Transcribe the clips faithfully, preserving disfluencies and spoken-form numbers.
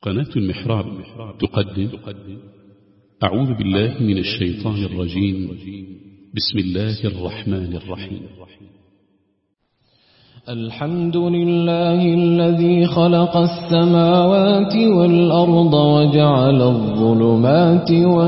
قناة المحراب تقدم أعوذ بالله من الشيطان الرجيم. بسم الله الرحمن الرحيم. الحمد لله الذي خلق السماوات والأرض وجعل الظلمات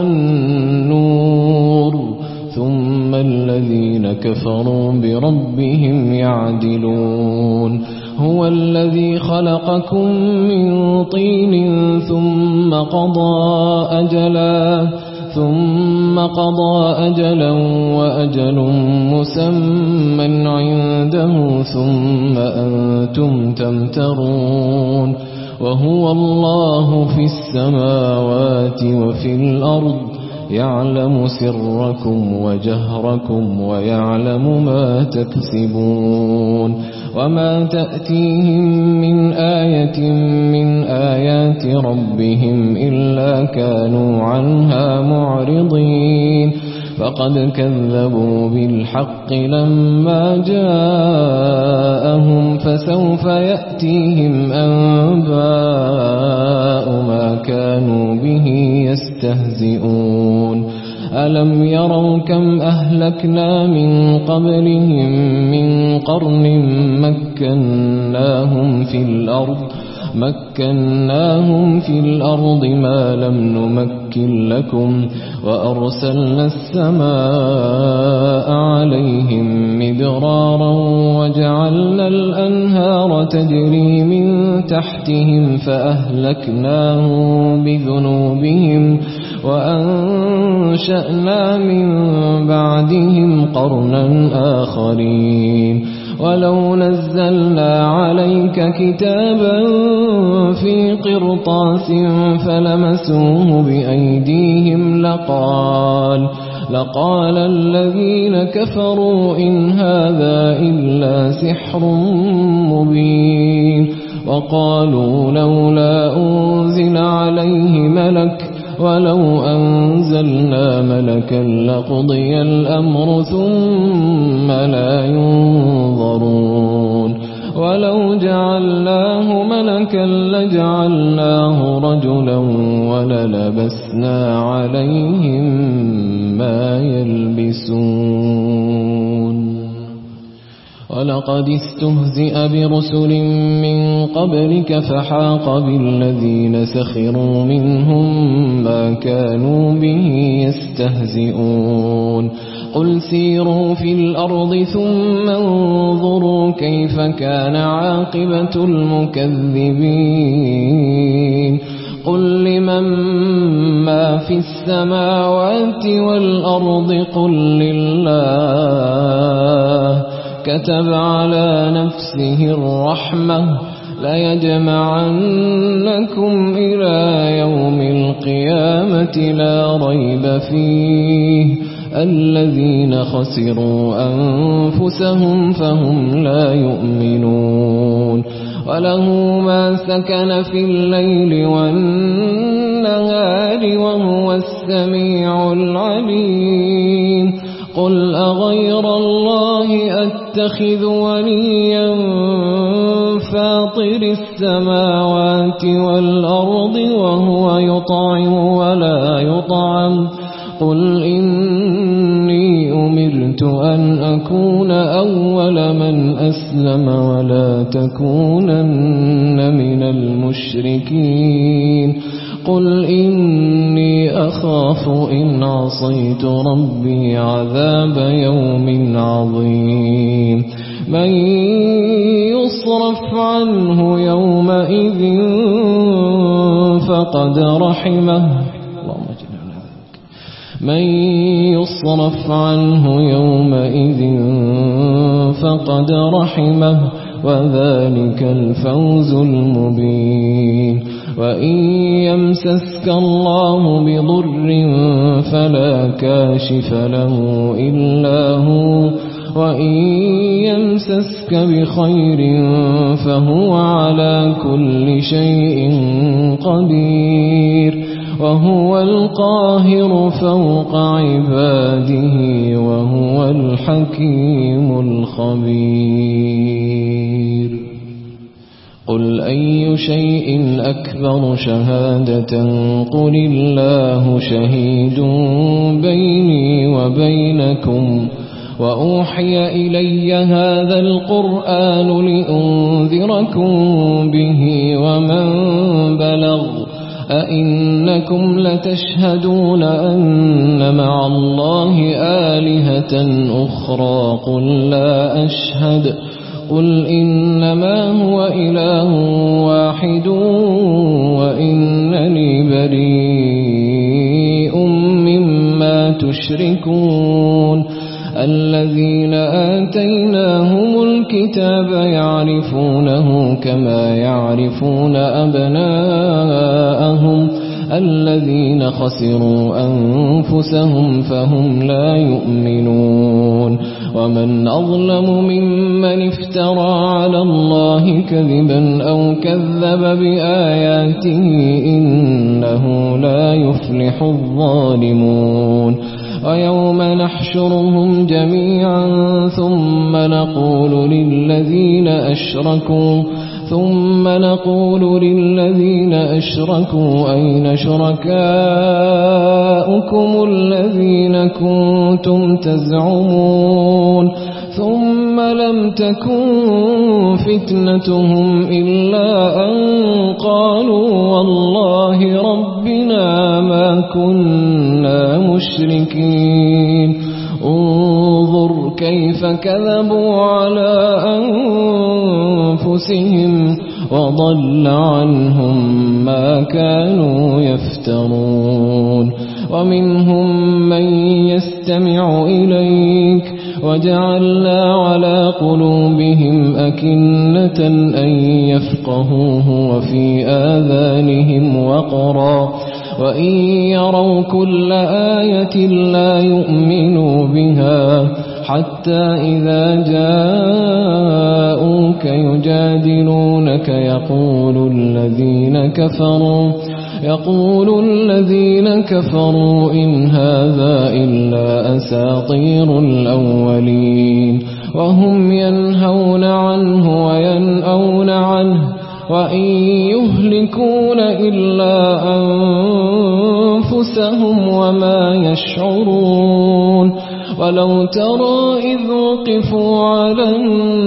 والنور ثم الذين كفروا بربهم يعدلون. هو الذي خلقكم من طين ثم قضى أجلا ثم قضى أجلا وأجل مسمى عنده ثم أنتم تمترون. وهو الله في السماوات وفي الأرض يعلم سركم وجهركم ويعلم ما تكسبون. وما تأتيهم من آية من آيات ربهم إلا كانوا عنها معرضين. فقد كذبوا بالحق لما جاءهم فسوف يأتيهم أنباء ما كانوا به يستهزئون. ألم يروا كم أهلكنا من قبلهم من قرن مكناهم في الأرض مكناهم في الأرض ما لم نمكن لكم وأرسلنا السماء عليهم مدرارا وجعلنا الأنهار تجري من تحتهم فأهلكناهم بذنوبهم وأنشأنا من بعدهم قرنا آخرين. ولو نزلنا عليك كتابا في قرطاس فلمسوه بأيديهم لقال لقال الذين كفروا إن هذا إلا سحر مبين. وقالوا لولا أنزل عليه ملك ولو أنزلنا ملكا لقضي الأمر ثم لا ينظرون. ولو جعلناه ملكا لجعلناه رجلا وللبسنا عليهم ما يلبسون. ولقد استهزئ برسل من قبلك فحاق بالذين سخروا منهم ما كانوا به يستهزئون. قل سيروا في الأرض ثم انظروا كيف كان عاقبة المكذبين. قل لمن ما في السماوات والأرض قل لله كتب على نفسه الرحمة ليجمعنكم إلى يوم القيامة لا ريب فيه الذين خسروا أنفسهم فهم لا يؤمنون. وله ما سكن في الليل والنهار وهو السميع العليم. قل أغير الله أتخذ وليا فاطر السماوات والأرض وهو يطعم ولا يطعم. قل إني أمرت أن أكون أول من أسلم ولا تكونن من المشركين. قل إني أخاف إن عصيت ربي عذاب يوم عظيم. من يصرف عنه يومئذ فقد رحمه من يصرف عنه يومئذ فقد رحمه وذلك الفوز المبين. وإن يمسسك الله بضر فلا كاشف له إلا هو وإن يمسسك بخير فهو على كل شيء قدير. وهو القاهر فوق عباده وهو الحكيم الخبير. قل أي شيء أكبر شهادة قل الله شهيد بيني وبينكم وأوحي إلي هذا القرآن لأنذركم به ومن بلغ أئنكم لتشهدون أن مع الله آلهة أخرى قل لا أشهد قل إنما هو إله واحد وإنني بريء مما تشركون الذين آتيناهم الكتاب يعرفونه كما يعرفون أبناءهم الذين خسروا أنفسهم فهم لا يؤمنون ومن أظلم ممن افترى على الله كذبا أو كذب بآياته إنه لا يفلح الظالمون ويوم نحشرهم جميعا ثم نقول للذين أشركوا ثم نقول للذين أشركوا أين شركاؤكم الذين كنتم تزعمون ثم لم تكن فتنتهم إلا أن قالوا والله ربنا ما كنا مشركين انظر كيف كذبوا على أنفسهم وضل عنهم ما كانوا يفترون ومنهم من يستمع إليك وجعلنا على قلوبهم أكنة أن يفقهوه وفي آذانهم وقرا وإن يروا كل آية لا يؤمنوا بها حتى إذا جاءوك يجادلونك يقول الذين كفروا يقول الذين كفروا إن هذا إلا أساطير الأولين وهم ينهون عنه وينأون عنه وإن يهلكون إلا أنفسهم وما يشعرون ولو ترى إذ وقفوا على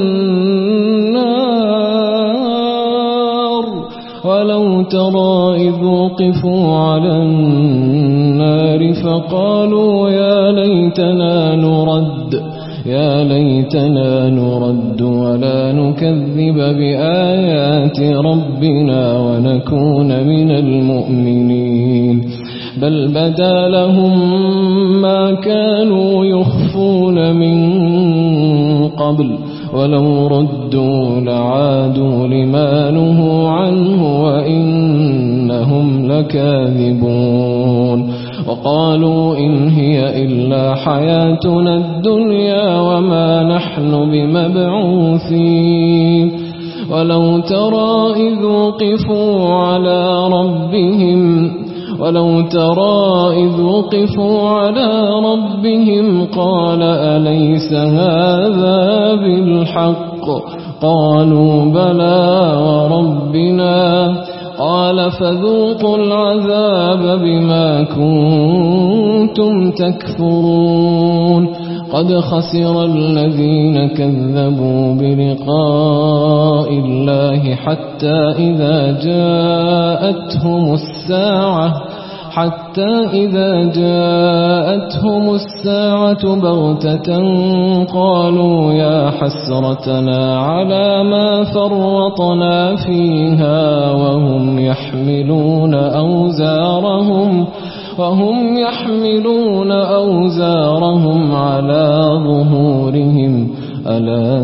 النار ولو ترى إذ وقفوا على النار فقالوا يا ليتنا نرد يا ليتنا نرد ولا نكذب بآيات ربنا ونكون من المؤمنين بل بدا لهم ما كانوا يخفون من قبل ولو ردوا لعادوا لما نهوا عنه وإنهم لكاذبون وقالوا إن هي إلا حياتنا الدنيا وما نحن بمبعوثين ولو ترى إذ وقفوا على ربهم ولو ترى إذ وقفوا على ربهم قال أليس هذا بالحق قالوا بلى وربنا قال فذوقوا العذاب بما كنتم تكفرون قد خسر الذين كذبوا بلقاء الله حتى إذا جاءتهم الساعة حتى إذا جاءتهم الساعة بغتة قالوا يا حسرتنا على ما فرطنا فيها وهم يحملون أوزارهم وهم يحملون أوزارهم على ظهورهم ألا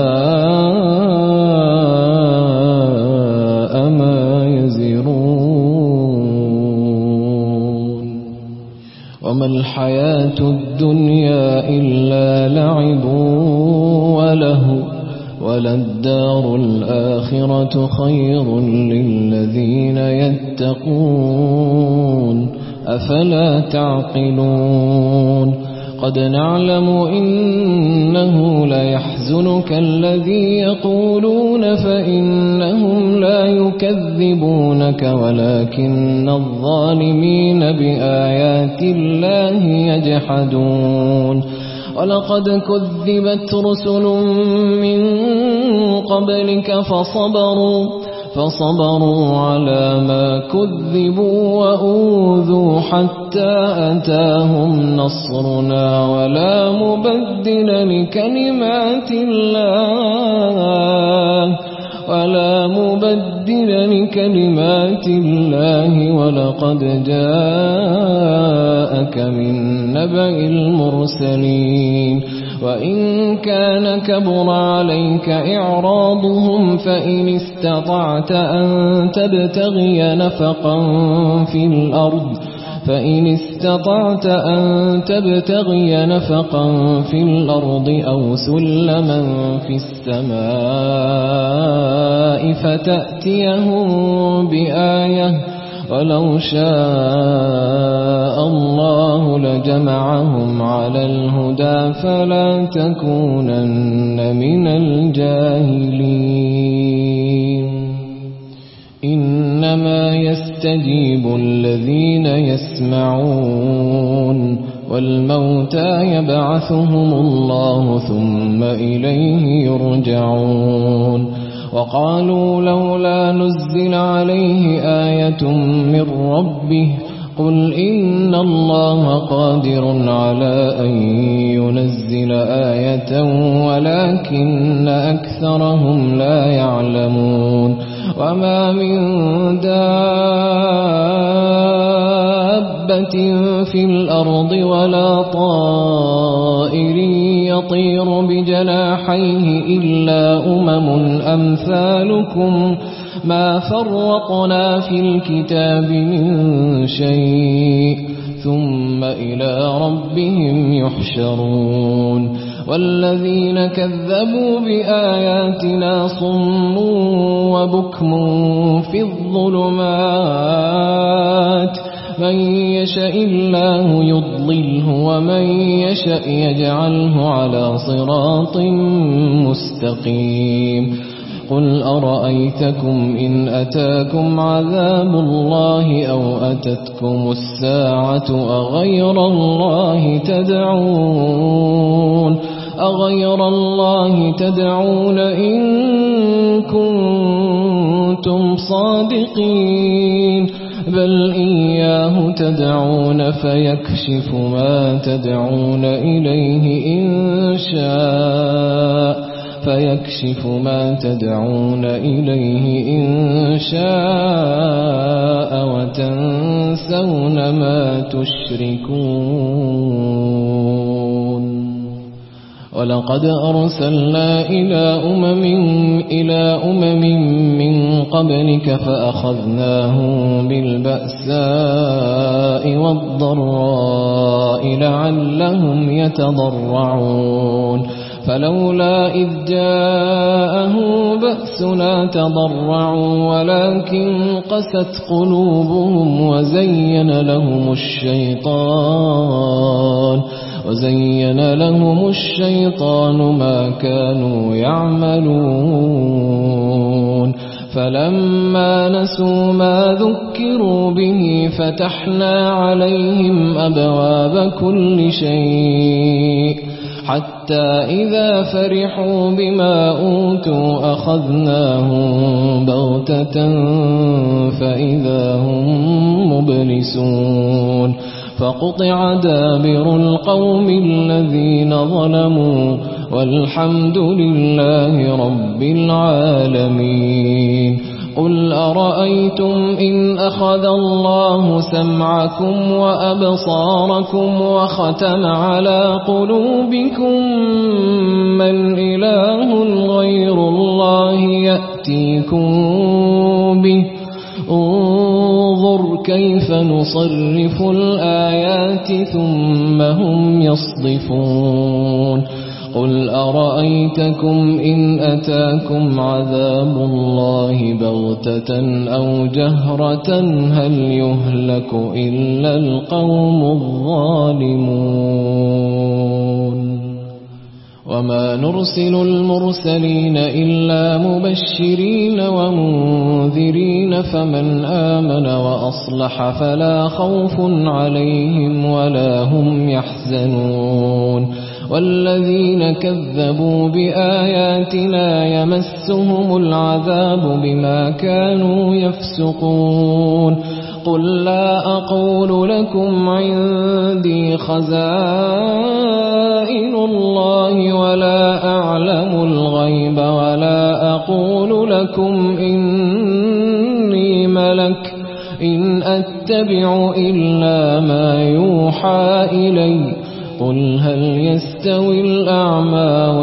ساء ما يزرون وما الحياة الدنيا إلا لعب وله وللدار الآخرة خير للذين يتقون أفلا تعقلون قد نعلم إنه ليحزنك الذي يقولون فإنهم لا يكذبونك ولكن الظالمين بآيات الله يجحدون ولقد كذبت رسل من قبلك فصبروا فصبروا على ما كذبوا وأوذوا حتى أتاهم نصرنا ولا مبدل لكلمات الله ولا مبدل لكلمات الله ولقد جاءك من نبأ المرسلين وإن كان كبر عليك إعراضهم فإن استطعت أن تبتغي نفقا في الأرض فإن استطعت أن تبتغي نفقا في الأرض أو سلما في السماء فتأتيهم بآية ولو شاء الله لجمعهم على الهدى فلا تكونن من الجاهلين إنما يستجيب الذين يسمعون والموتى يبعثهم الله ثم إليه يرجعون وقالوا لولا نزل عليه آية من ربه قل إن الله قادر على أن ينزل آية ولكن أكثرهم لا يعلمون وما من دابة في الأرض ولا طائر يطير بجناحيه إلا أمم أمثالكم ما فرطنا في الكتاب من شيء ثم إلى ربهم يحشرون والذين كذبوا بآياتنا صم وبكم في الظلمات من يشاء الله يضلله ومن يشاء يجعله على صراط مستقيم قل أرأيتكم إن أتاكم عذاب الله أو أتتكم الساعة أغير الله تدعون أغير الله تدعون إن كنتم صادقين بل إياه تدعون فيكشف ما تدعون إليه إن شاء فيكشف ما تدعون إليه إن شاء وتنسون ما تشركون ولقد أرسلنا إلى أمم إلى أمم من قبلك فأخذناهم بالبأساء والضراء لعلهم يتضرعون فلولا إذ جاءهم بأسنا تضرعوا ولكن قست قلوبهم وزين لهم الشيطان وزين لهم الشيطان ما كانوا يعملون فلما نسوا ما ذكروا به فتحنا عليهم أبواب كل شيء حتى إذا فرحوا بما أوتوا أخذناهم بغتة فإذا هم مبلسون فقطع دابر القوم الذين ظلموا والحمد لله رب العالمين قل أرأيتم إن أخذ الله سمعكم وأبصاركم وختم على قلوبكم من إله غير الله يأتيكم به انظر كيف نصرف الآيات ثم هم يصدفون قل أرأيتكم إن أتاكم عذاب الله بغتة أو جهرة هل يهلك إلا القوم الظالمون وما نرسل المرسلين إلا مبشرين ومنذرين فمن آمن وأصلح فلا خوف عليهم ولا هم يحزنون والذين كذبوا بآياتنا يمسهم العذاب بما كانوا يفسقون قل لا أقول لكم عندي خزائن الله ولا أعلم الغيب ولا أقول لكم إني ملك إن أتبع إلا ما يوحى إلي قل هل يستوي الأعمى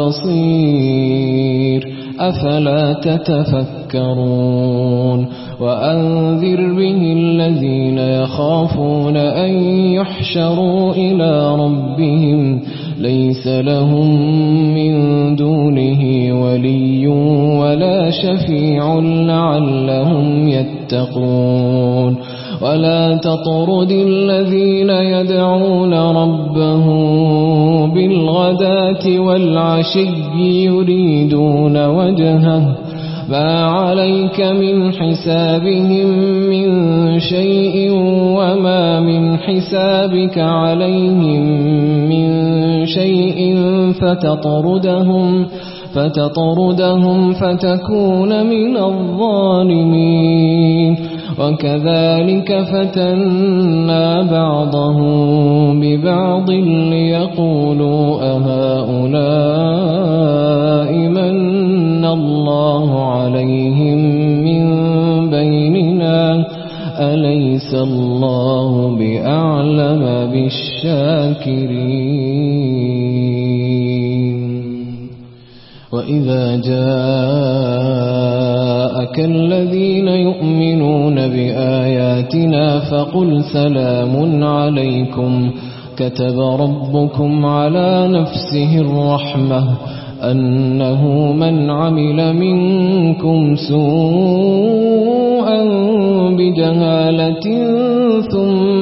والبصير أفلا تتفكرون وأنذر به الذين يخافون أن يحشروا إلى ربهم ليس لهم من دونه ولي ولا شفيع لعلهم يتقون ولا تطرد الذين يدعون ربهم بالغداة والعشي يريدون وجهه ما عليك من حسابهم من شيء وما من حسابك عليهم من شيء فتطردهم فتطردهم فتكون من الظالمين وكذلك فتنا بعضهم ببعض ليقولوا أهؤلاء من الله عليهم من بيننا أليس الله بأعلم بالشاكرين وإذا جاءك الذين يؤمنون بآياتنا فقل سلام عليكم كتب ربكم على نفسه الرحمة أنه من عمل منكم سوءا بجهالة ثم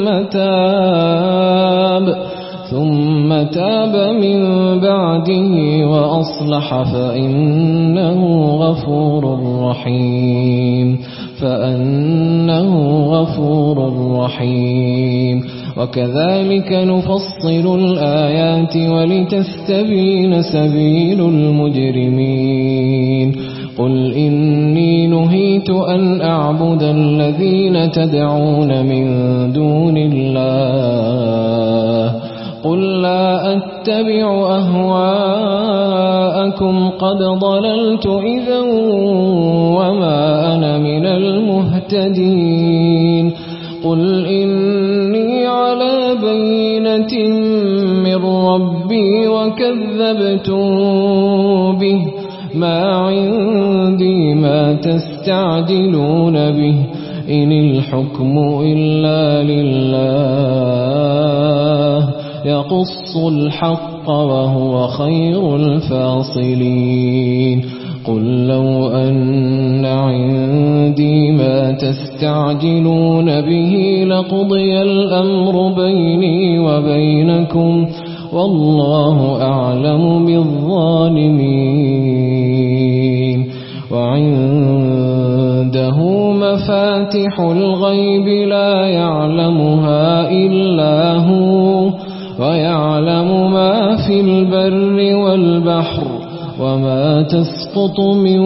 تاب ثم تاب من بعده وأصلح فإنه غفور رحيم فأنه غفور رحيم وكذلك نفصل الآيات ولتستبين سبيل المجرمين قل إني نهيت أن أعبد الذين تدعون من دون الله قل لا أتبع أهواءكم قد ضللت إذا وما أنا من المهتدين قل إني على بينة من ربي وكذبتم به ما عندي ما تستعجلون به إن الحكم إلا لله يقص الحق وهو خير الفاصلين قل لو أن عندي ما تستعجلون به لقضي الأمر بيني وبينكم والله أعلم بالظالمين وعنده مفاتح الغيب لا يعلمها إلا هو ويعلم ما في البر والبحر وما تسقط من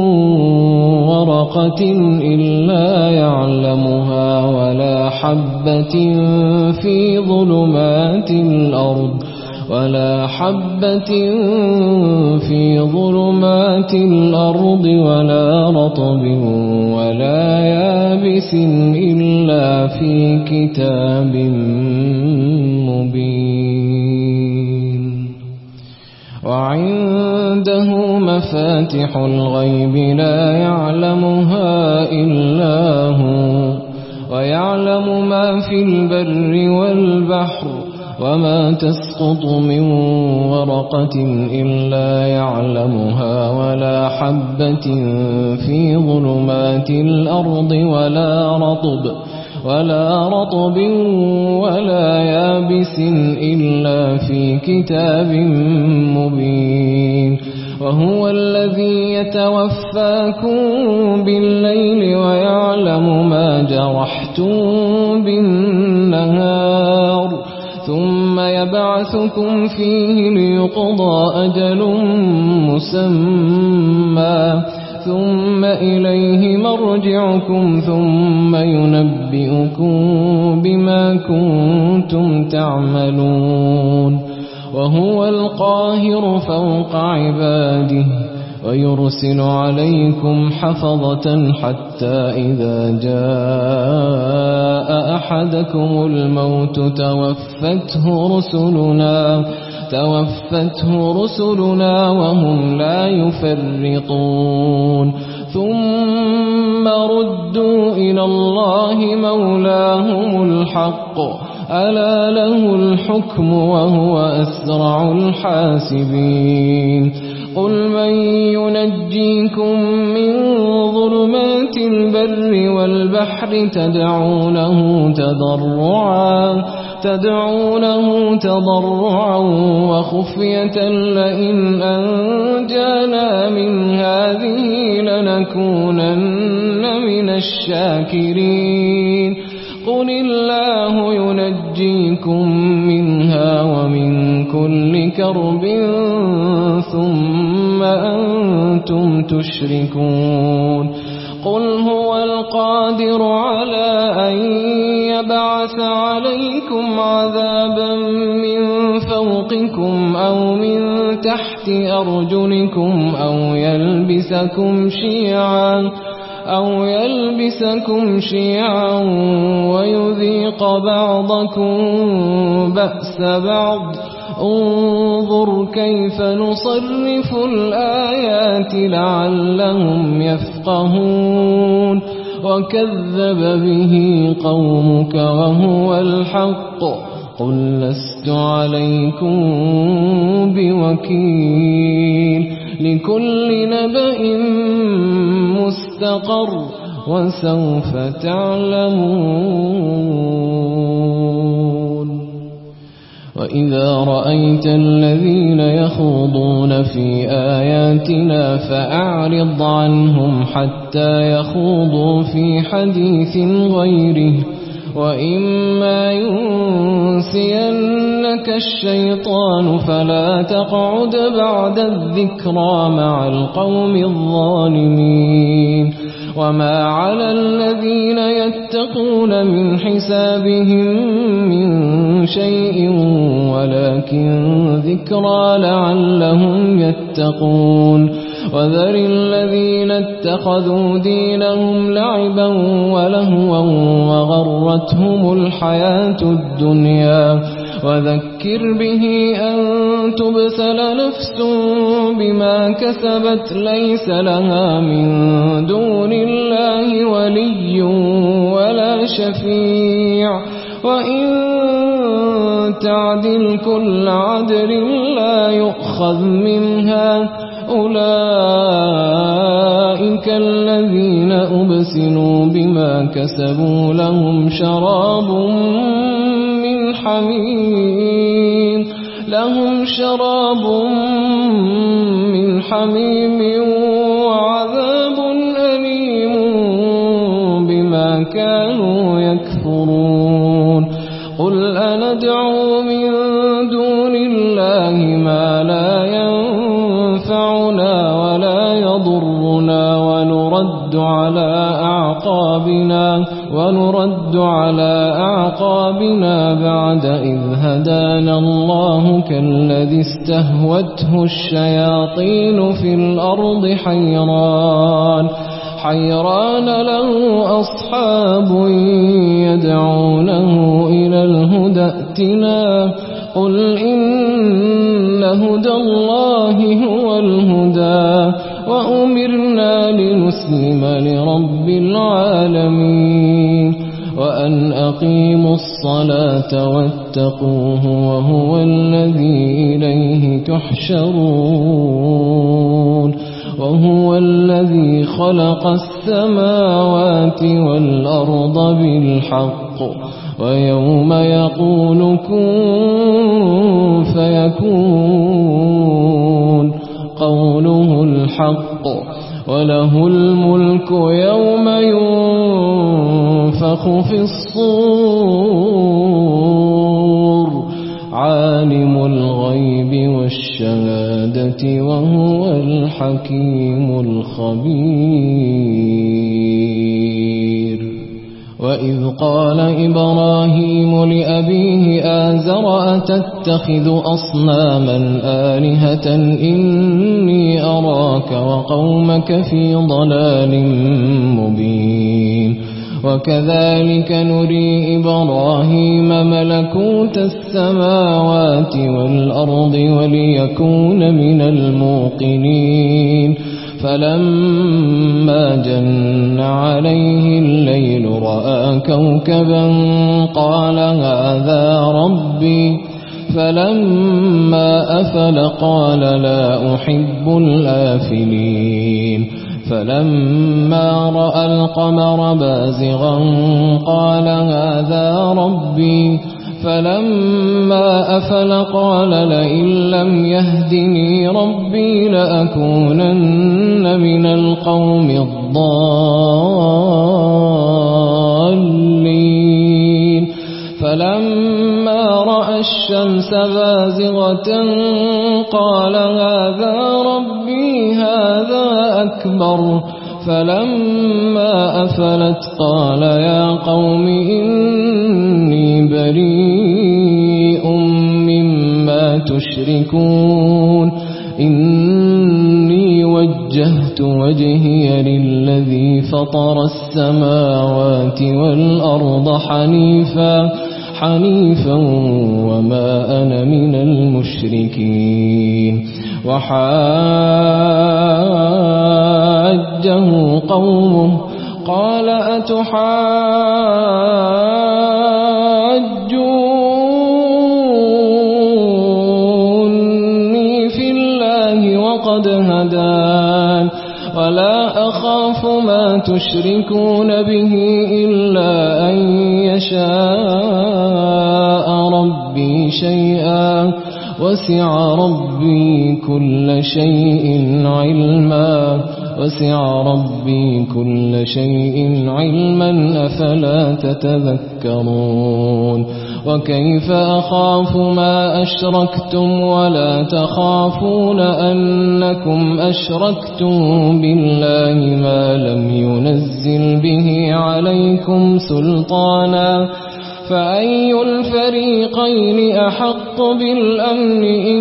ورقة إلا يعلمها ولا حبة في ظلمات الأرض ولا حبة في ظلمات الأرض ولا رطب ولا يابس إلا في كتاب مبين وعنده مفاتح الغيب لا يعلمها إلا هو ويعلم ما في البر والبحر وما تسقط من ورقة إلا يعلمها ولا حبة في ظلمات الأرض ولا رطب ولا رطب ولا يابس إلا في كتاب مبين وهو الذي يتوفاكم بالليل ويعلم ما جرحتم بالنهار ثم يبعثكم فيه ليقضى أجل مسمى ثم إليه مرجعكم ثم ينبئكم بما كنتم تعملون وهو القاهر فوق عباده ويرسل عليكم حفظة حتى إذا جاء أحدكم الموت توفته رسلنا توفته رسلنا وهم لا يفرطون ثم ردوا إلى الله مولاهم الحق ألا له الحكم وهو أسرع الحاسبين قل من ينجيكم من ظلمات البر والبحر تدعونه تضرعا تدعونه تضرعا وخفية لئن أنجانا من هذه لنكونن من الشاكرين قل الله ينجيكم منها ومن كل كرب ثم أنتم تشركون قل هو القادر على أن يبعث عليكم عذابا من فوقكم أو من تحت أرجلكم أو يلبسكم شيعا أو يلبسكم شيعا ويذيق بعضكم بأس بعض انظر كيف نصرف الآيات لعلهم يفقهون وكذب به قومك وهو الحق قل لست عليكم بوكيل لكل نبأ مستقر وسوف تعلمون وإذا رأيت الذين يخوضون في آياتنا فأعرض عنهم حتى يخوضوا في حديث غيره وإما ينسينك الشيطان فلا تقعد بعد الذكرى مع القوم الظالمين وما على الذين يتقون من حسابهم من شيء ولكن ذكرى لعلهم يتقون وذر الذين اتخذوا دينهم لعبا ولهوا وغرتهم الحياة الدنيا وذكر به أن تبسل نفس بما كسبت ليس لها من دون الله ولي ولا شفيع وإن تعدل كل عدل لا يؤخذ منها أولئك الذين أبسلوا بما كسبوا لهم شراب من حميم لهم شراب من حميم وعذاب أليم بما كانوا يكفرون قل أندعو من دون الله ما لا ينفعنا ولا يضرنا ونرد على أعقابنا ونرد على أعقابنا بعد إذ هدانا الله كالذي استهوته الشياطين في الأرض حيران حيران له أصحاب يدعونه إلى الهدى ائتنا قل إن هدى الله هو الهدى وأمرنا لنسلم لرب العالمين وأن أقيموا الصلاة واتقوه وهو الذي إليه تحشرون وهو الذي خلق السماوات والأرض بالحق ويوم يقول كن فيكون قوله الحق وله الملك يوم ينفخ في الصور عالم الغيب والشهادة وهو الحكيم الخبير وإذ قال إبراهيم لأبيه آزر أتتخذ أصناما آلهة إني أراك وقومك في ضلال مبين وكذلك نري إبراهيم ملكوت السماوات والأرض وليكون من الموقنين فلما جن عليه الليل رأى كوكبا قال هذا ربي فلما أفل قال لا أحب الآفلين فلما رأى القمر بازغا قال هذا ربي فلما أفل قال لئن لم يهدني ربي لأكونن من القوم الضالين فلما رأى الشمس بازغة قال هذا ربي هذا أكبر فلما أفلت قال يا قوم إني بريء مما تشركون إني وجهت وجهي للذي فطر السماوات والأرض حنيفا حنيفا وما أنا من المشركين وحاجه قومه قال أتحاجوني في الله وقد هدان ولا أخاف ما تشركون به إلا أن يشاء ربي شيئا وسع ربي كل شيء علما وسع ربي كل شيء علما أفلا تتذكرون وكيف أخاف ما أشركتم ولا تخافون أنكم أشركتم بالله ما لم ينزل به عليكم سلطانا فأي الفريقين أحق بالأمن إن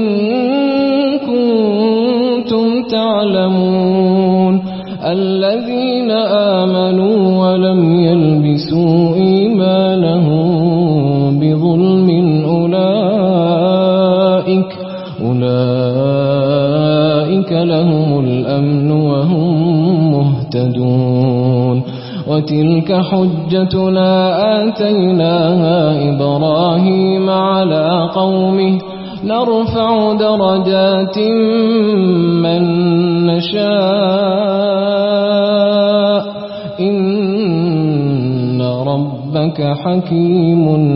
كنتم تعلمون الذين آمنوا ولم يلبسوا إيمانهم بظلم أولئك أولئك لهم الأمن وهم مهتدون وتلك حجتنا آتيناها إبراهيم على قومه نرفع درجات من نشاء إن ربك حكيم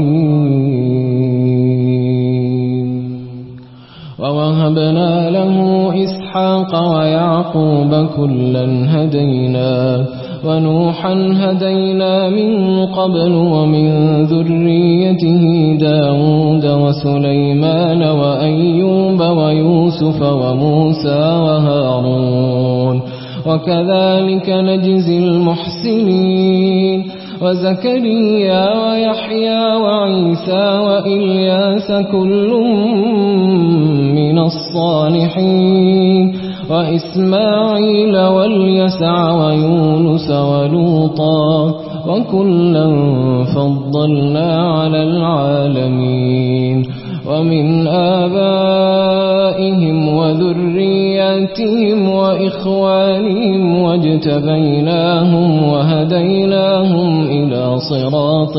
عليم ووهبنا له إسحاق ويعقوب كلا هدينا ونوحا هدينا من قبل ومن ذريته داود وسليمان وأيوب ويوسف وموسى وهارون وكذلك نجزي المحسنين وزكريا ويحيى وعيسى وإلياس كل من الصالحين وإسماعيل واليسع ويونس ولوطا وكلا فضلنا على العالمين ومن آبائهم وذرياتهم وإخوانهم واجتبيناهم وهديناهم إلى صراط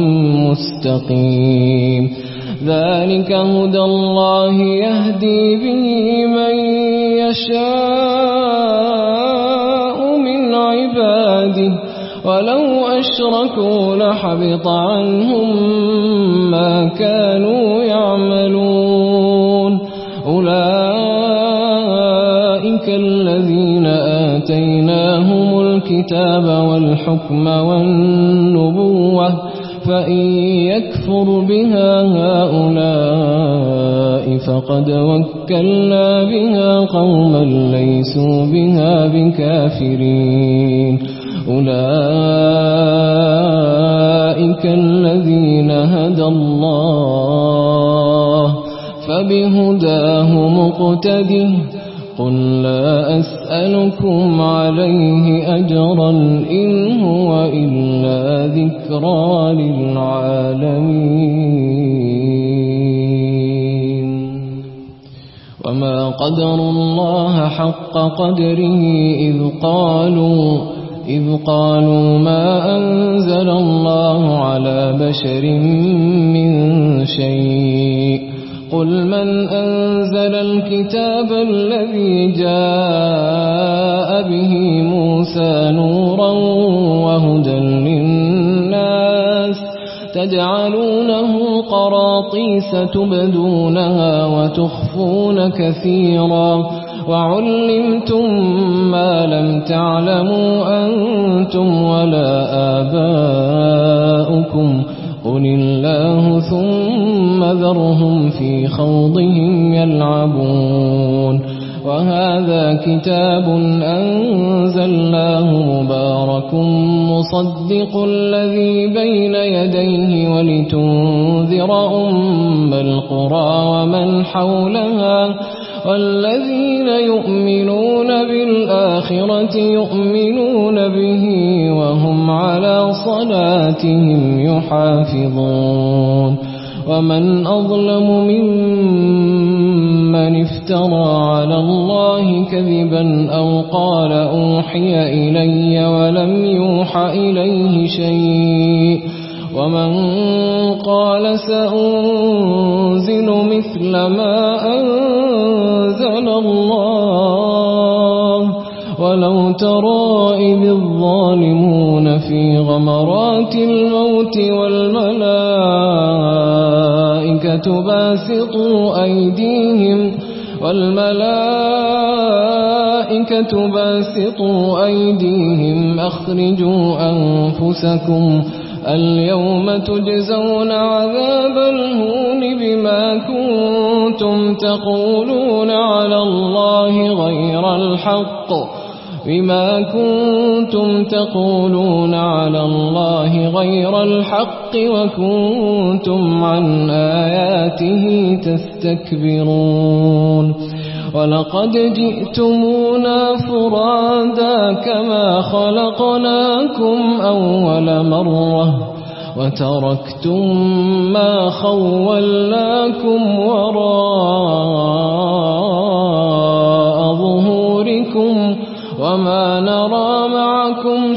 مستقيم ذلك هدى الله يهدي به من يشاء من عباده ولو أشركوا لحبط عنهم ما كانوا يعملون أولئك الذين آتيناهم الكتاب والحكم والنبوة فإن يكفر بها هؤلاء فقد وكلنا بها قوما ليسوا بها بكافرين أولئك الذين هدى الله فبهداه مقتده قل لا أسألكم عليه أجرا إن هو إلا ذكرى للعالمين وما قدروا الله حق قدره إذ قالوا إذ قالوا ما أنزل الله على بشر من شيء قل من أنزل الكتاب الذي جاء به موسى نورا وهدى للناس تجعلونه قراطيس تبدونها وتخفون كثيرا وعلمتم ما لم تعلموا أنتم ولا آباؤكم قل الله ثم ذرهم في خوضهم يلعبون وهذا كتاب أنزلناه مبارك مصدق الذي بين يديه ولتنذر أم القرى ومن حولها والذين يؤمنون بالآخرة يؤمنون به وهم على صلاتهم يحافظون ومن أظلم ممن افترى على الله كذبا أو قال أوحي إلي ولم يوح إليه شيء ومن قال سأنزل مثل ما أنزل الله ولو ترى إذ الظالمون في غمرات الموت والملائكة باسطوا أيديهم والملائكة باسطوا أيديهم أخرجوا أنفسكم اليوم تجزون عذاب الهون بما كنتم تقولون على الله غير الحق بما كنتم تقولون على الله غير الحق وكنتم عن آياته تستكبرون ولقد جئتمونا فرادا كما خلقناكم أول مرة وتركتم ما خولناكم وراء ظهوركم وما نرى معكم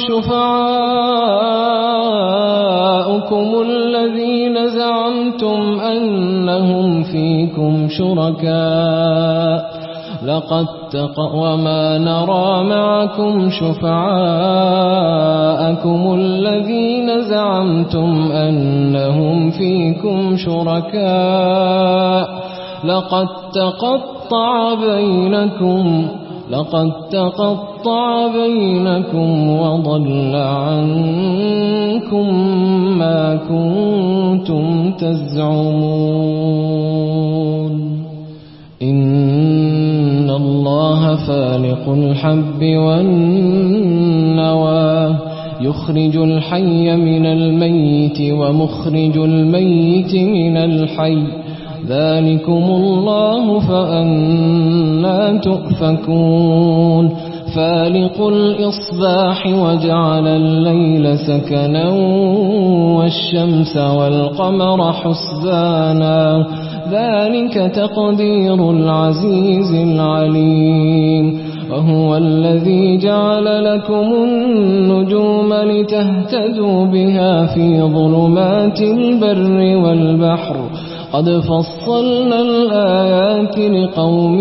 شفعاءكم الذين زعمتم أنهم فيكم شركاء لقد تق وما نرى معكم شفعاءكم الذين زعمتم أنهم فيكم شركاء لقد تقطع بينكم لقد تقطع بينكم وضل عنكم ما كنتم تزعمون إن الله فالق الحب والنوى يخرج الحي من الميت ومخرج الميت من الحي ذلكم الله فأنى تؤفكون فالق الإصباح وجعل الليل سكنا والشمس والقمر حسبانا ذلك تقدير العزيز العليم وهو الذي جعل لكم النجوم لتهتدوا بها في ظلمات البر والبحر قد فصلنا الآيات لقوم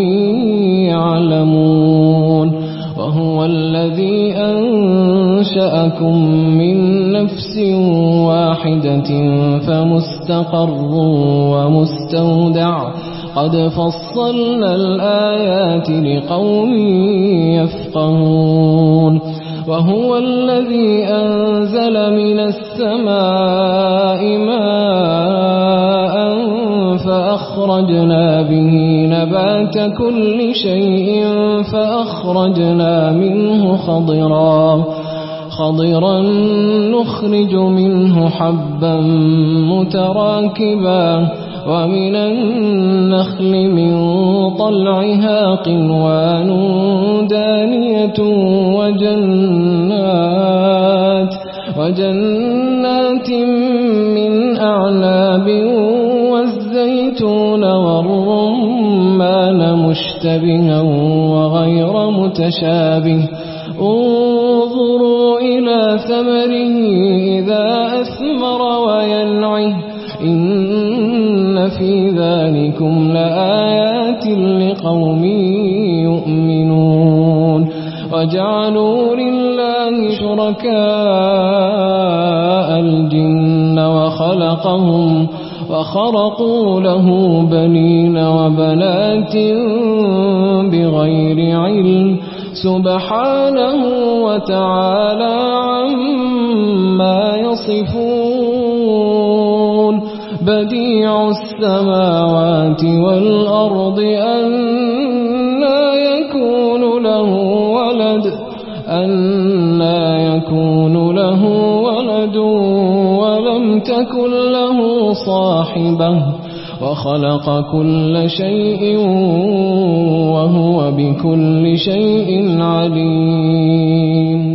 يعلمون وهو الذي أنشأكم من نفس واحدة فمستقر ومستودع قد فصلنا الآيات لقوم يفقهون وهو الذي أنزل من السماء ماء فأخرجنا به نبات كل شيء فأخرجنا منه خضرا خضرا نخرج منه حبا متراكبا ومن النخل من طلعها قنوان دانية وجنات وجنات من أعناب والزيتون والرمان مشتبها وغير متشابه انظروا إلى ثمره إذا أثمر وينعه إن في ذلكم لآيات لقوم يؤمنون وجعلوا لله شركاء الجن وخلقهم وخرقوا له بنين وبنات بغير علم سبحانه وتعالى عما يصفون بديع السماوات والأرض أنى يكون له ولد أنى يكون له ولد ولم تكن له صاحبة وخلق كل شيء وهو بكل شيء عليم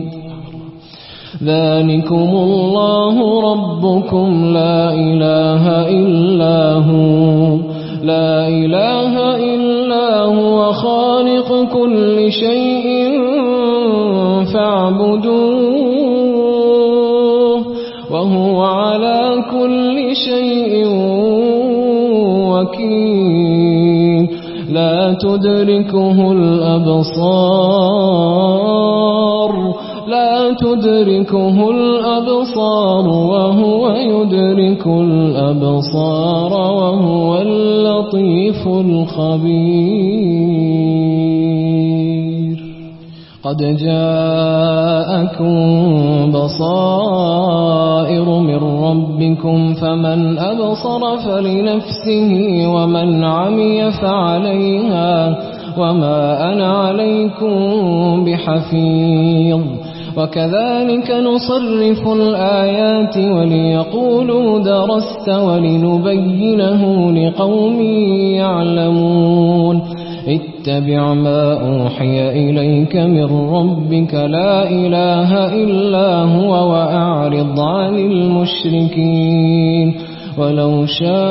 ذلكم الله ربكم لا إله إلا هو لا إله إلا هو خالق كل شيء فاعبدوه وهو على كل شيء وكيل لا تدركه الأبصار لا تدركه الأبصار وهو يدرك الأبصار وهو اللطيف الخبير قد جاءكم بصائر من ربكم فمن أبصر فلنفسه ومن عمي فعليها وما أنا عليكم بحفيظ وكذلك نصرف الآيات وليقولوا درست ولنبينه لقوم يعلمون اتبع ما أوحي إليك من ربك لا إله إلا هو وأعرض عن المشركين ولو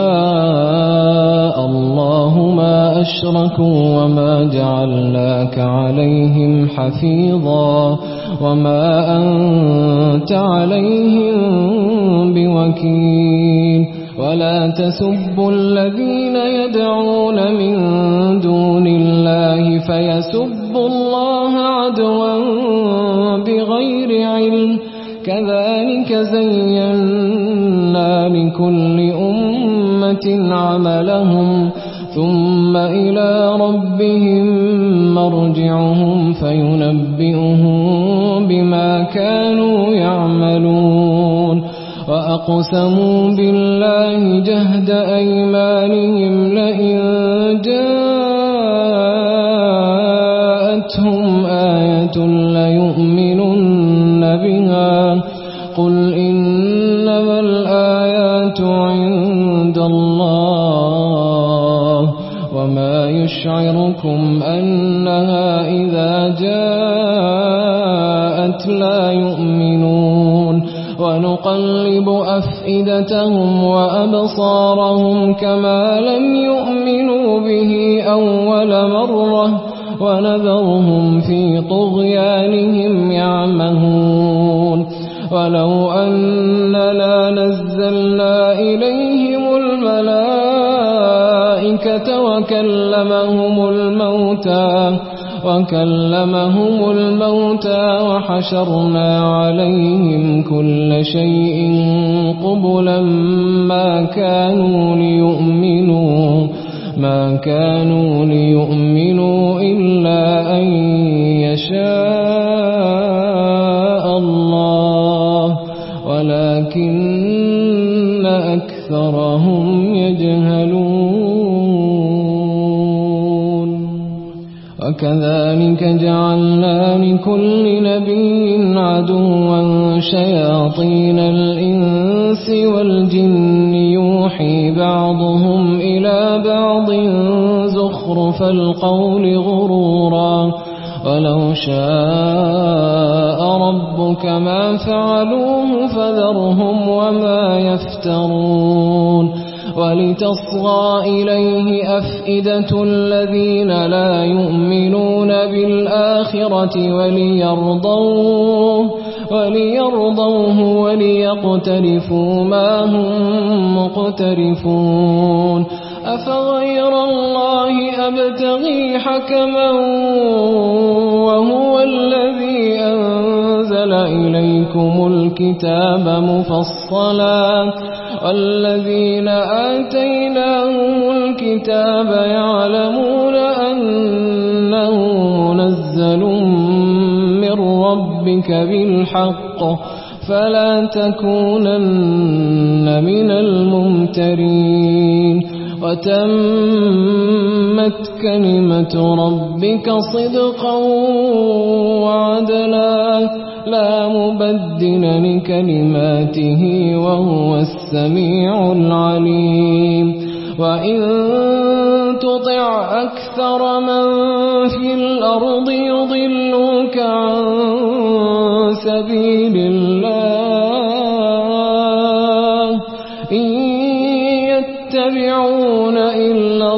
شاء الله ما أشركوا وما جعلناك عليهم حفيظا وما أنت عليهم بوكيل ولا تسبوا الذين يدعون من دون الله فيسبوا الله عدوا بغير علم كذلك زينا لكل أمة عملهم ثم إلى ربهم مرجعهم فينبئهم بما كانوا يعملون وأقسموا بالله جهد أيمانهم لئن جاءتهم آية ليؤمنن بها قل إنما الآيات عند الله وما يشعركم أنها إذا جاءت ونقلب أفئدتهم وأبصارهم كما لم يؤمنوا به أول مرة ونذرهم في طغيانهم يعمهون ولو أننا نزلنا إليهم الملائكة وكلمهم الموتى وكلمهم الموتى وحشرنا عليهم كل شيء قبلا ما كانوا ليؤمنوا ما كانوا ليؤمنوا إلا أن يشاء الله ولكن أكثرهم يجهلون وكذلك جعلنا لكل نبي عدوا شياطين الإنس والجن يوحي بعضهم إلى بعض زخرف القول غرورا ولو شاء ربك ما فعلوه فذرهم وما يفترون ولتصغى إليه أفئدة الذين لا يؤمنون بالآخرة وليرضوه وليرضوه وليقترفوا ما هم مقترفون أفغير الله أبتغي حكما وهو الذي أنزل إليكم الكتاب مفصلا والذين آتيناهم الكتاب يعلمون أنه منزل من ربك بالحق فلا تكونن من الممترين وتمت كلمة ربك صدقا وعدلا لا مبدل لكلماته وهو السميع العليم وإن تطع أكثر من في الأرض يضلوك عن سبيل الله إن يتبعون إلا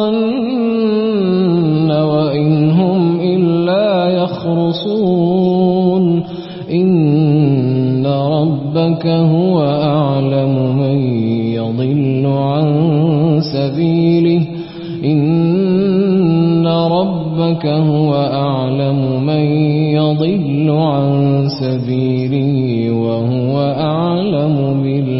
الظن وإن هم إلا يخرصون إن ربك هو أعلم من يضل عن سبيله إن ربك هو أعلم من يضل عن سبيله وهو أعلم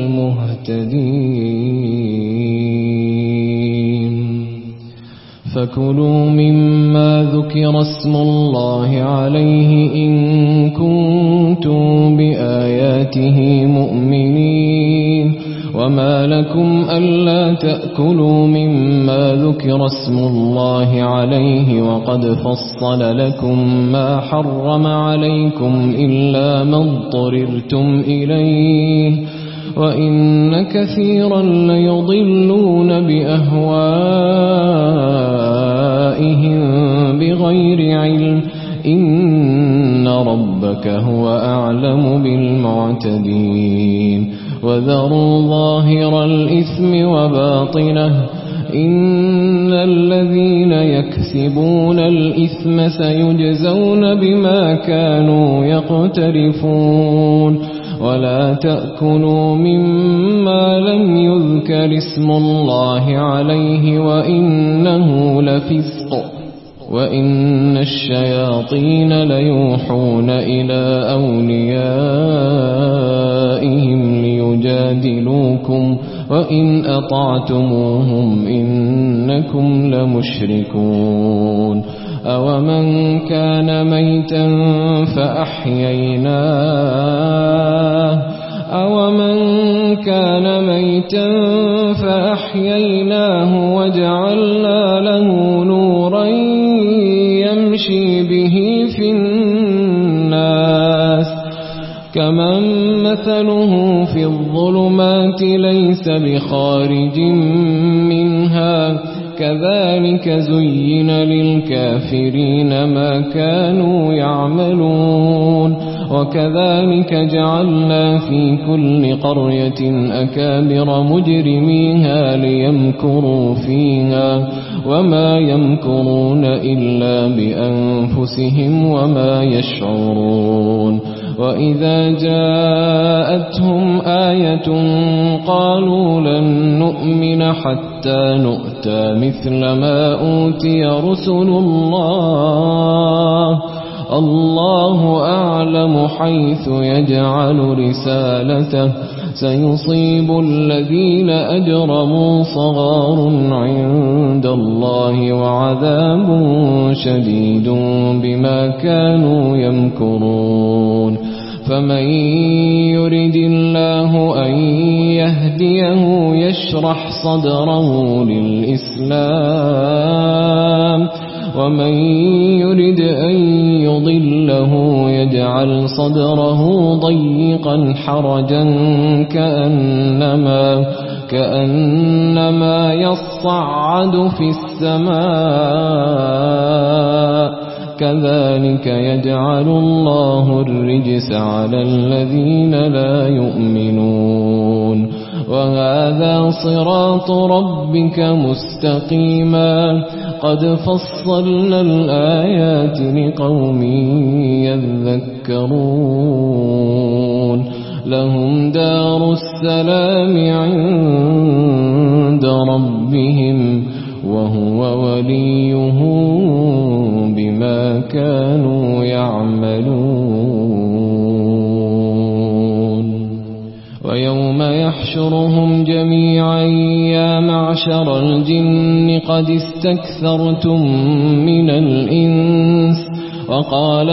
بالمهتدين فكلوا مما ذكر اسم الله عليه إن كنتم بآياته مؤمنين وما لكم ألا تأكلوا مما ذكر اسم الله عليه وقد فصل لكم ما حرم عليكم إلا ما اضطررتم إليه وإن كثيرا ليضلون بأهوائهم بغير علم إن ربك هو أعلم بالمعتدين وذروا ظاهر الإثم وباطنه إن الذين يكسبون الإثم سيجزون بما كانوا يقترفون ولا تأكلوا مما لم يذكر اسم الله عليه وإنه لفسق وإن الشياطين ليوحون إلى أوليائهم ليجادلوكم وإن أطعتموهم إنكم لمشركون أومن كان ميتا فأحييناه أومن كان ميتا فأحييناه وجعلنا له نورا يمشي به في الناس كمن مثله في الظلمات ليس بخارج منها كذلك زين للكافرين ما كانوا يعملون وكذلك جعلنا في كل قرية أكابر مجرميها ليمكروا فيها وما يمكرون إلا بأنفسهم وما يشعرون وإذا جاءتهم آية قالوا لن نؤمن حتى نؤتى مثل ما أوتي رسل الله الله أعلم حيث يجعل رسالته سيصيب الذين أجرموا صغار عند الله وعذاب شديد بما كانوا يمكرون فمن يرد الله أن يهديه يشرح صدره للإسلام ومن يرد أن يضله يجعل صدره ضيقا حرجا كأنما, كأنما يصعد في السماء كذلك يجعل الله الرجس على الذين لا يؤمنون وهذا صراط ربك مستقيما قد فصلنا الآيات لقوم يذكرون لهم دار السلام عند ربهم وهو وليهم بما كانوا يعملون ويوم يحشرهم جميعا يا معشر الجن قد استكثرتم من الإنس وقال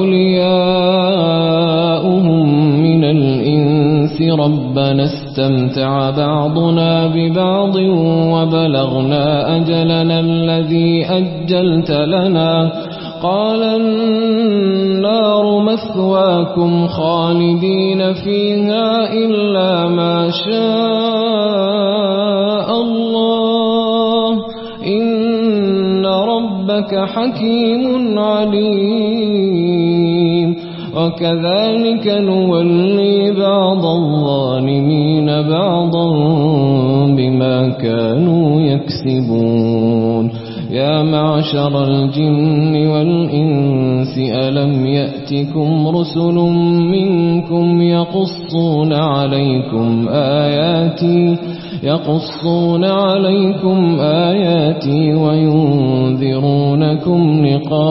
أولياؤهم من الإنس ربنا استمتع بعضنا ببعض وبلغنا أجلنا الذي أجلت لنا قال النار مثواكم خالدين فيها إلا ما شاء الله إن ربك حكيم عليم وكذلك نولي بعض الظالمين بعضا بما كانوا يكسبون يا معشر الجن والإنس ألم يأتكم رسل منكم يقصون عليكم آياتي يقصون عليكم آياتي وينذرونكم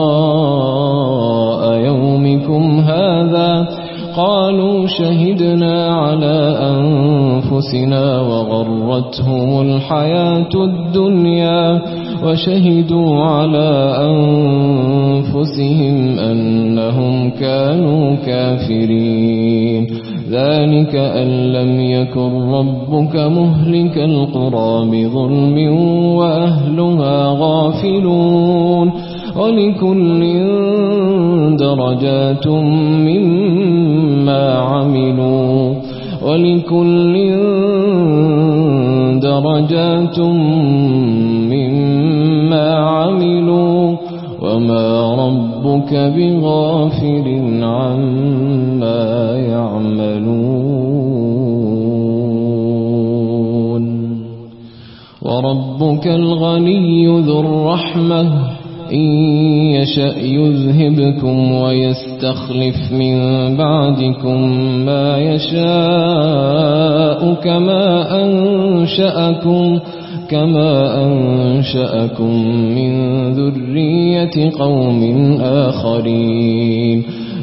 لقاء يومكم هذا قالوا شهدنا على أنفسنا وغرتهم الحياة الدنيا وشهدوا على أنفسهم أنهم كانوا كافرين ذلك أن لم يكن ربك مهلك القرى بظلم وأهلها غافلون ولكل درجات مما عملوا ولكل درجات مما عملوا وما ربك بغافل عما يعملون وربك الغني ذو الرحمة إن يشأ يذهبكم ويستخلف من بعدكم ما يشاء كما أنشأكم كما أنشأكم من ذرية قوم آخرين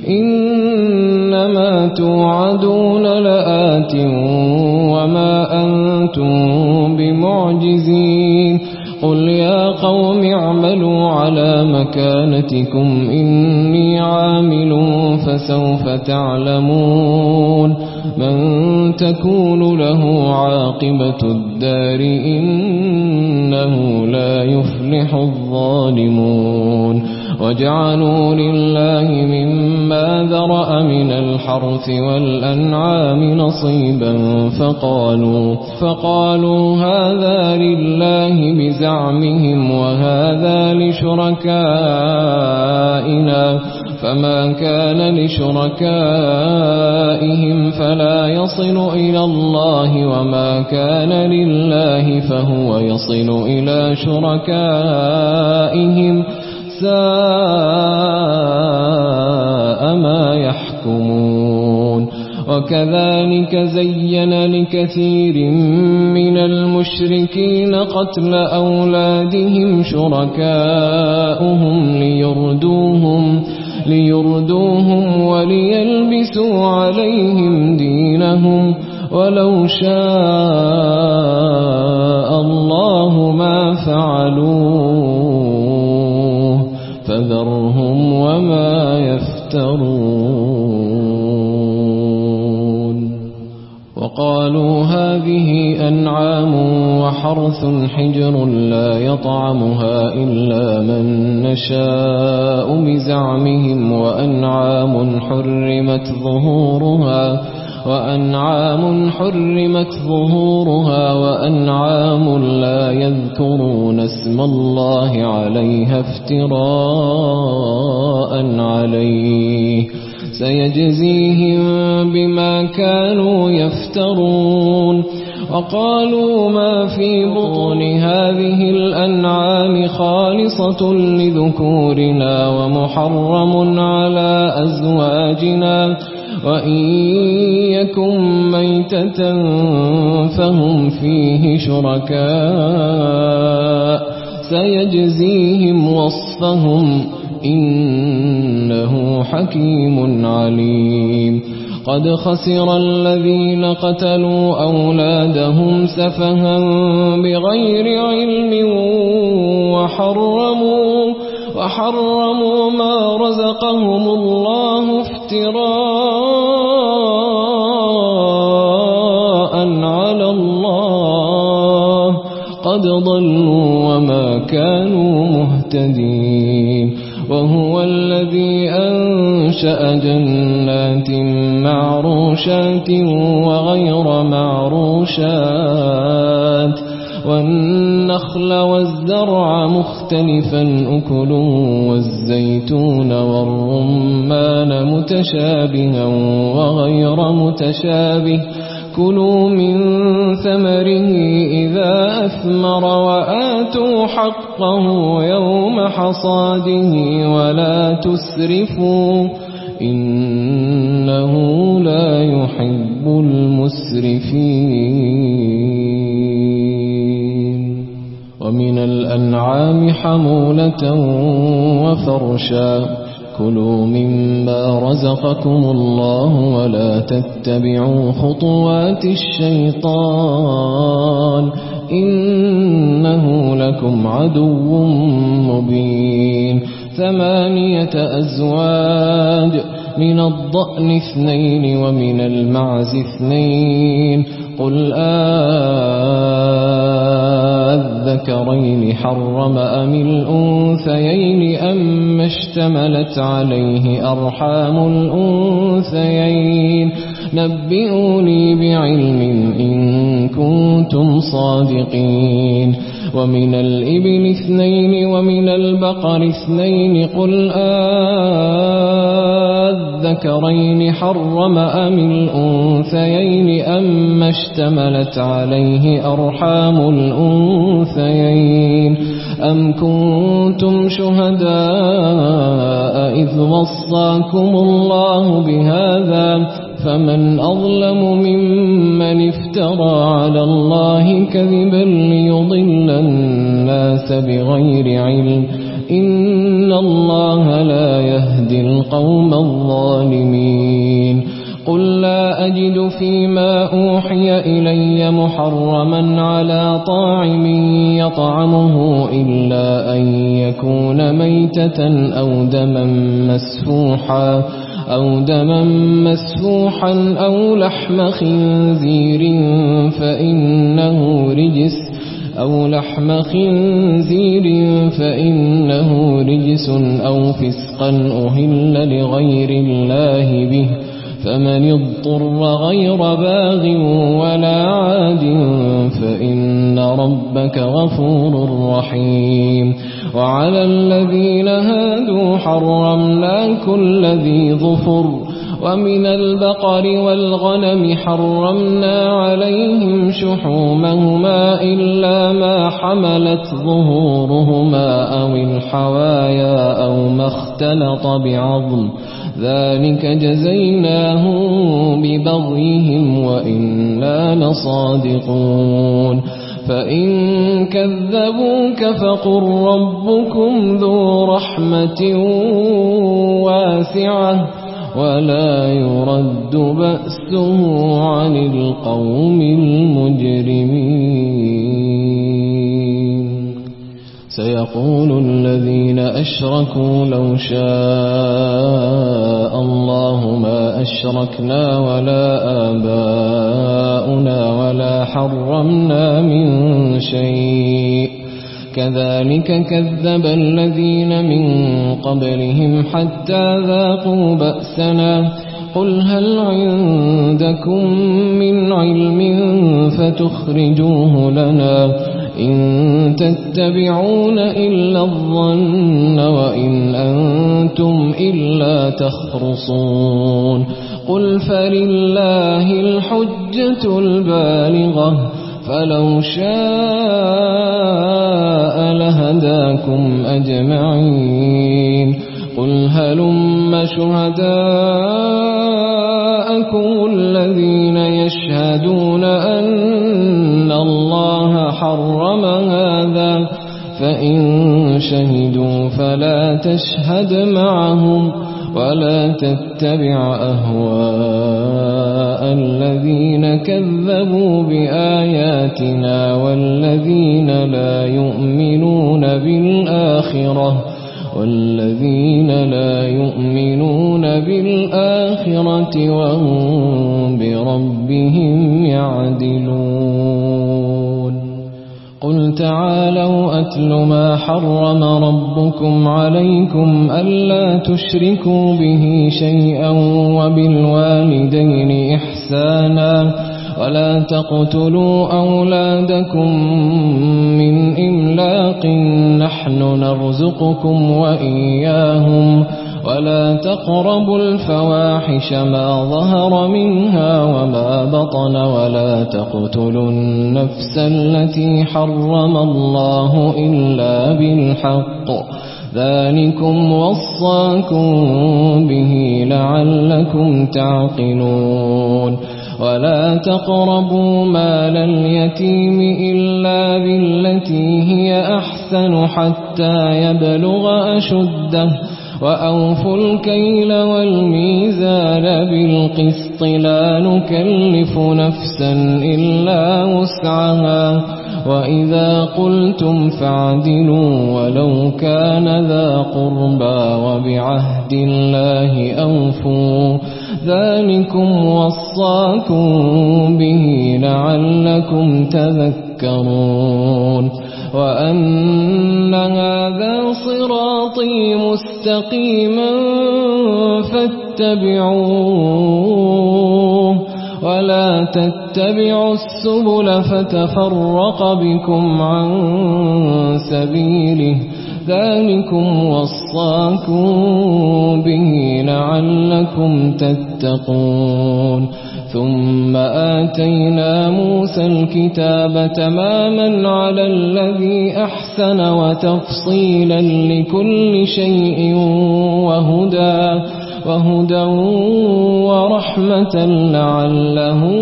إنما توعدون لآت وما أنتم بمعجزين قل يا قوم اعملوا على مكانتكم إني عامل فسوف تعلمون من تكون له عاقبة الدار إنه لا يفلح الظالمون وجعلوا لله مما ذرأ من الحرث والأنعام نصيبا فقالوا, فقالوا هذا لله بزعمهم وهذا لشركائنا فما كان لشركائهم فلا يصل إلى الله وما كان لله فهو يصل إلى شركائهم ساء ما يحكمون. وكذلك زين لكثير من المشركين قتل أولادهم شركاؤهم ليردوهم ليردوهم وليلبسوا عليهم دينهم ولو شاء الله ما فعلوه فذرهم وما يفترون. وقالوا هذه أنعام وحرث حجر لا يطعمها إلا من نشاء بزعمهم وأنعام حرمت ظهورها وأنعام حرمت ظهورها وأنعام لا يذكرون اسم الله عليها افتراء عليه سيجزيهم بما كانوا يفترون. وقالوا ما في بطون هذه الأنعام خالصة لذكورنا ومحرم على أزواجنا وإن يكن ميتة فهم فيه شركاء سيجزيهم وصفهم إنه حكيم عليم. قد خسر الذين قتلوا أولادهم سفها بغير علم وحرموا, وحرموا ما رزقهم الله افتراء على الله قد ضلوا وما كانوا مهتدين. وهو الذي أنشأ جنات معروشات وغير معروشات والنخل والزرع مختلفا أكله والزيتون والرمان متشابها وغير متشابه كلوا من ثمره إذا أثمر وآتوا حقه يوم حصاده ولا تسرفوا إنه لا يحب المسرفين. ومن الأنعام حمولة وفرشا كلوا مما رزقكم الله ولا تتبعوا خطوات الشيطان إنه لكم عدو مبين. ثمانية أزواج من الضأن اثنين ومن المعز اثنين قل أذكرين حرم أم الأنثيين أم اشتملت عليه أرحام الأنثيين نبئوني بعلم إن كنتم صادقين. ومن الإبل اثنين ومن البقر اثنين قل أذكرين حرم أم الأنثيين أم اشتملت عليه أرحام الأنثيين أم كنتم شهداء إذ وصاكم الله بهذا فمن أظلم ممن افترى على الله كذبا ليضل الناس بغير علم إن الله لا يهدي القوم الظالمين. قل لا أجد فيما أوحي إلي محرما على طاعم يطعمه إلا أن يكون ميتة أو دما مسفوحا أو دما مسفوحا أو لحم خنزير فإنه رجس أو لحم خنزير فإنه رجس أو فسقا أهل لغير الله به فمن اضطر غير باغ ولا عاد فإن ربك غفور رحيم. وعلى الذين هادوا حرمنا كل ذي ظفر ومن البقر والغنم حرمنا عليهم شحومهما إلا ما حملت ظهورهما أو الحوايا أو ما اختلط بعظم ذلك جزيناهم ببغيهم وإنا لصادقون. فإن كذبوك فقل ربكم ذو رحمة واسعة ولا يرد بأسه عن القوم المجرمين. سيقول الذين أشركوا لو شاء الله ما أشركنا ولا آباؤنا ولا حرمنا من شيء كذلك كذب الذين من قبلهم حتى ذاقوا بأسنا قل هل عندكم من علم فتخرجوه لنا إن تتبعون إلا الظن وإن أنتم إلا تخرصون. قل فلله الحجة البالغة فلو شاء لهداكم أجمعين. قل هلم شهداءكم الذين يشهدون أن الله حرم هذا فإن شهدوا فلا تشهد معهم ولا تتبع أهواء الذين كذبوا بآياتنا والذين لا يؤمنون بالآخرة والذين لا يؤمنون بالآخرة وهم بربهم يعدلون. قل تعالوا أتل ما حرم ربكم عليكم ألا تشركوا به شيئا وبالوالدين إحسانا ولا تقتلوا أولادكم من إملاق نحن نرزقكم وإياهم ولا تقربوا الفواحش ما ظهر منها وما بطن ولا تقتلوا النفس التي حرم الله إلا بالحق ذلكم وصاكم به لعلكم تعقلون. ولا تقربوا مال اليتيم إلا بالتي هي أحسن حتى يبلغ أشده وأوفوا الكيل والميزان بالقسط لا نكلف نفسا إلا وسعها وإذا قلتم فاعدلوا ولو كان ذا قربى وبعهد الله أوفوا ذلكم وصاكم به لعلكم تذكرون. وأن هذا صراطي مستقيما فاتبعوه ولا تتبعوا السبل فتفرق بكم عن سبيله ذلكم وصاكم به لعلكم تتقون. ثم آتينا موسى الكتاب تماما على الذي أحسن وتفصيلا لكل شيء وهدى وهدى ورحمة لعلهم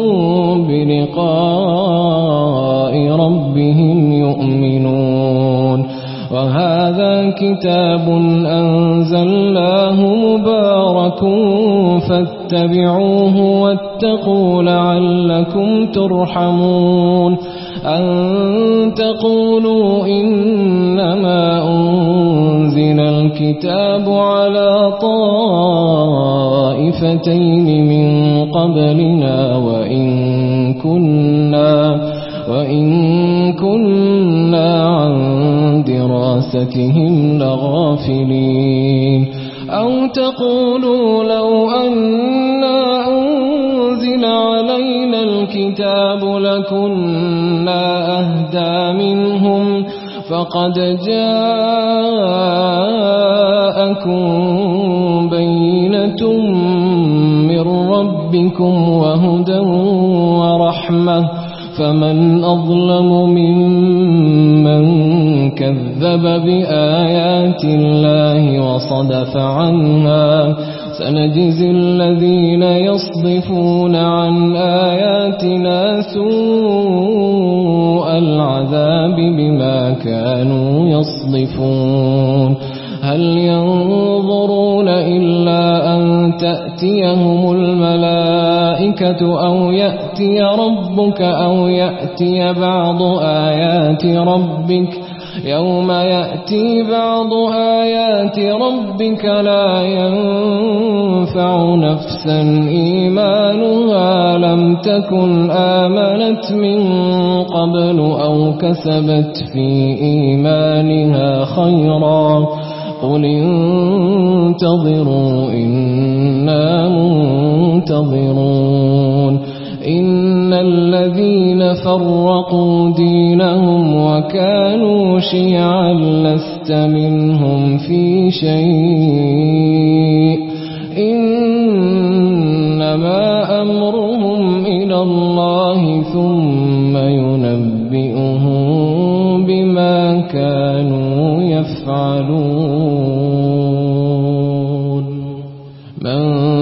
بلقاء ربهم يؤمنون. وهذا كتاب أنزلناه مبارك فاتبعوه واتقوا لعلكم ترحمون. أن تقولوا إنما أنزل الكتاب على طائفتين من قبلنا وإن كنا وإن كنا دراستهم لغافلين أو تقولوا لو أنا أنزل علينا الكتاب لكنا أهدى منهم فقد جاءكم بينة من ربكم وهدى ورحمة فمن أظلم ممن كذب بآيات الله وصدف عنها سنجزي الذين يصدفون عن آياتنا سوء العذاب بما كانوا يصدفون هل ينظرون إلا أن تأتيهم الملائكة أو يأتي ربك أو يأتي بعض آيات ربك يوم يأتي بعض آيات ربك لا ينفع نفسا إيمانها لم تكن آمنت من قبل أو كسبت في إيمانها خيرا قل انتظروا إنا منتظرون إن الذين فرقوا دينهم وكانوا شيعا لست منهم في شيء إنما أمرهم إلى الله ثم ينبئهم بما كانوا يفعلون من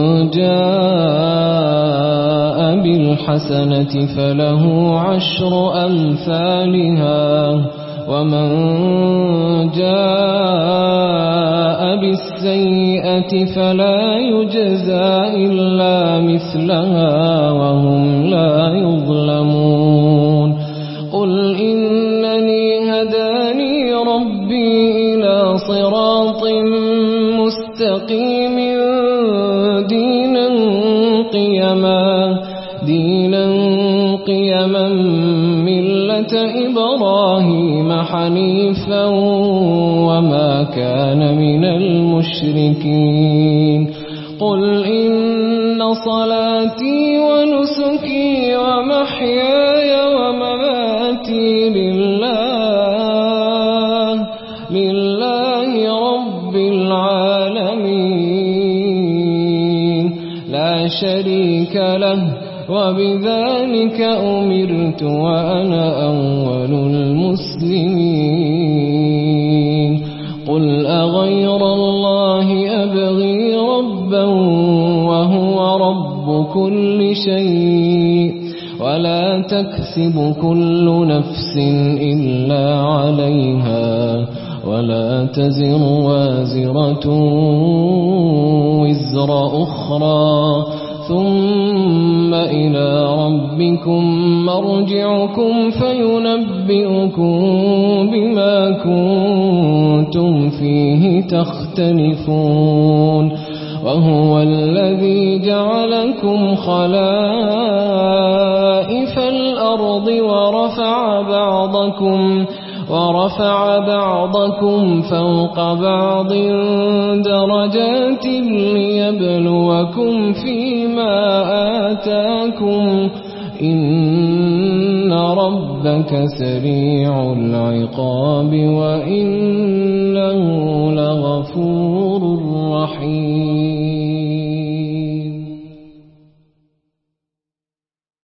جاء بالحسنة فله عشر أمثالها ومن جاء بالسيئة فلا يجزى إلا مثلها وهم لا يظلمون قل إنني هداني ربي إلى صراط مستقيم دينا قيما دينا قيما ملة إبراهيم حنيفا وما كان من المشركين قل إن صلاتي ونسكي ومحياي ومماتي لله لله رب العالمين لا شريك له وبذلك أمرت وأنا أول المسلمين قل أغير الله أبغي ربا وهو رب كل شيء ولا تكسب كل نفس إلا عليها ولا تزر وازرة وزر أخرى ثم إلى ربكم مرجعكم فينبئكم بما كنتم فيه تختلفون وهو الذي جعلكم خلائف الأرض ورفع بعضكم ورفع بعضكم فوق بعض درجات ليبلوكم فيما آتاكم إن ربك سريع العقاب وإنه لغفور رحيم